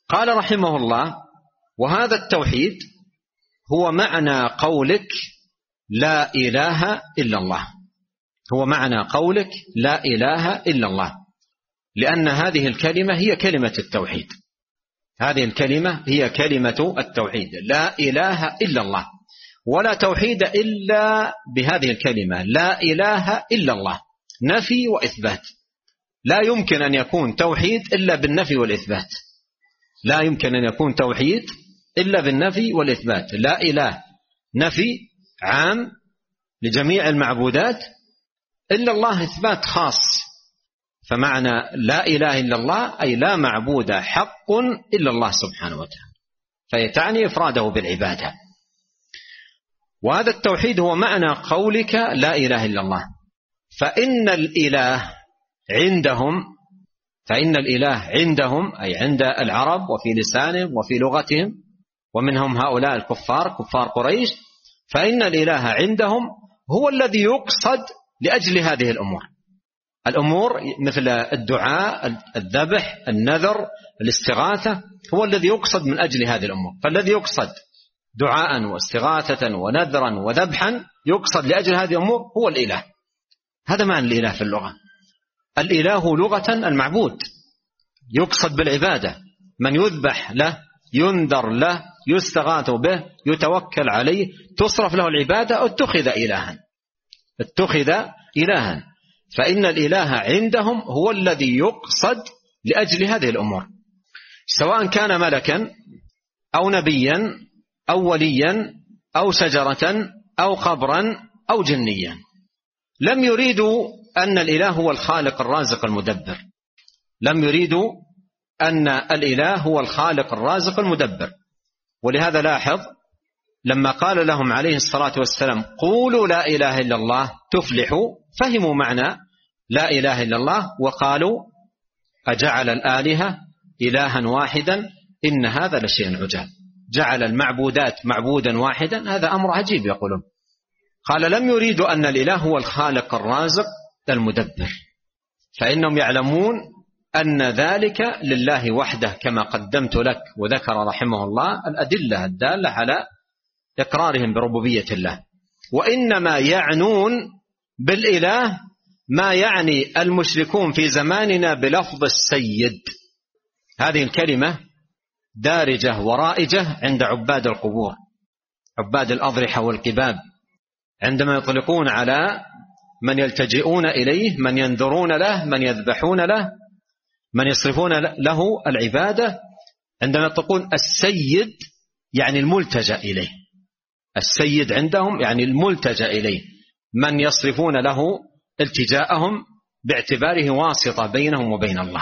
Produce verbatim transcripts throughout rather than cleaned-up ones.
قال رحمه الله: وهذا التوحيد هو معنى قولك لا إله إلا الله. هو معنى قولك لا إله إلا الله، لأن هذه الكلمة هي كلمة التوحيد. هذه الكلمة هي كلمة التوحيد، لا إله إلا الله، ولا توحيد إلا بهذه الكلمة لا إله إلا الله، نفي وإثبات. لا يمكن أن يكون توحيد إلا بالنفي والإثبات. لا يمكن أن يكون توحيد إلا بالنفي والإثبات. لا إله نفي عام لجميع المعبودات، إلا الله إثبات خاص. فمعنى لا إله إلا الله أي لا معبود حق إلا الله سبحانه وتعالى، فهي تعني إفراده بالعبادة. وهذا التوحيد هو معنى قولك لا إله إلا الله. فإن الإله عندهم فإن الإله عندهم أي عند العرب وفي لسانهم وفي لغتهم، ومنهم هؤلاء الكفار كفار قريش، فإن الإله عندهم هو الذي يقصد لأجل هذه الأمور. الأمور مثل الدعاء، الذبح، النذر، الاستغاثة، هو الذي يقصد من أجل هذه الأمور. فالذي يقصد دعاء واستغاثة ونذرا وذبحا يقصد لأجل هذه الأمور هو الإله. هذا معنى الإله في اللغة. الإله لغة المعبود، يقصد بالعبادة، من يذبح له، ينذر له، يستغاث به، يتوكل عليه، تصرف له العبادة، اتخذ إلها اتخذ إلها. فإن الإله عندهم هو الذي يقصد لأجل هذه الأمور، سواء كان ملكا أو نبيا أو وليا أو شجرة أو قبرا أو جنيا. لم يريدوا أن الإله هو الخالق الرازق المدبر، لم يريدوا أن الإله هو الخالق الرازق المدبر. ولهذا لاحظ لما قال لهم عليه الصلاة والسلام قولوا لا إله إلا الله تفلحوا، فهموا معنى لا إله إلا الله وقالوا أجعل الآلهة إلها واحدا إن هذا لشيء عجاب. جعل المعبودات معبودا واحدا، هذا أمر عجيب يقولون. قال لم يريدوا أن الإله هو الخالق الرازق المدبر، فإنهم يعلمون أن ذلك لله وحده، كما قدمت لك. وذكر رحمه الله الأدلة الدالة على إقرارهم بربوبية الله. وإنما يعنون بالإله ما يعني المشركون في زماننا بلفظ السيد. هذه الكلمة دارجة ورائجة عند عباد القبور، عباد الأضرحة والقباب، عندما يطلقون على من يلتجئون إليه، من ينذرون له، من يذبحون له، من يصرفون له العبادة. عندما يطلقون السيد يعني الملتجأ إليه. السيد عندهم يعني الملتجأ إليه، من يصرفون له التجاءهم باعتباره واسطة بينهم وبين الله.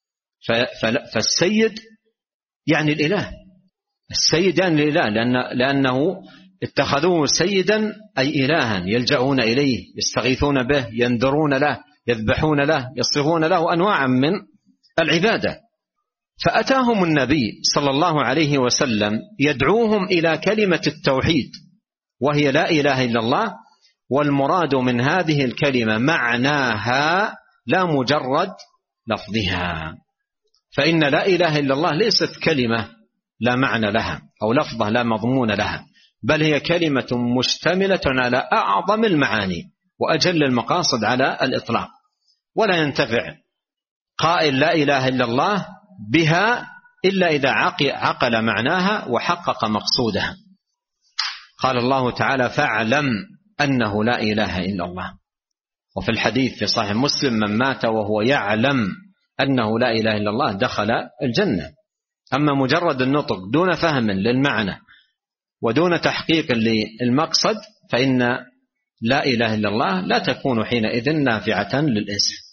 فالسيد يعني الإله، السيد يعني الإله، لأن لأنه اتخذوه سيدا أي إلها يلجؤون إليه، يستغيثون به، ينذرون له، يذبحون له، يصرفون له أنواعا من العبادة. فأتاهم النبي صلى الله عليه وسلم يدعوهم إلى كلمة التوحيد، وهي لا إله إلا الله. والمراد من هذه الكلمة معناها لا مجرد لفظها. فإن لا إله إلا الله ليست كلمة لا معنى لها أو لفظة لا مضمون لها، بل هي كلمة مشتملة على أعظم المعاني وأجل المقاصد على الإطلاق. ولا ينتفع قائل لا إله إلا الله بها إلا إذا عقل معناها وحقق مقصودها. قال الله تعالى فاعلم أنه لا إله إلا الله. وفي الحديث في صحيح مسلم من مات وهو يعلم أنه لا إله إلا الله دخل الجنة. أما مجرد النطق دون فهم للمعنى ودون تحقيق للمقصد، فإن لا إله إلا الله لا تكون حينئذ نافعة للإنسان.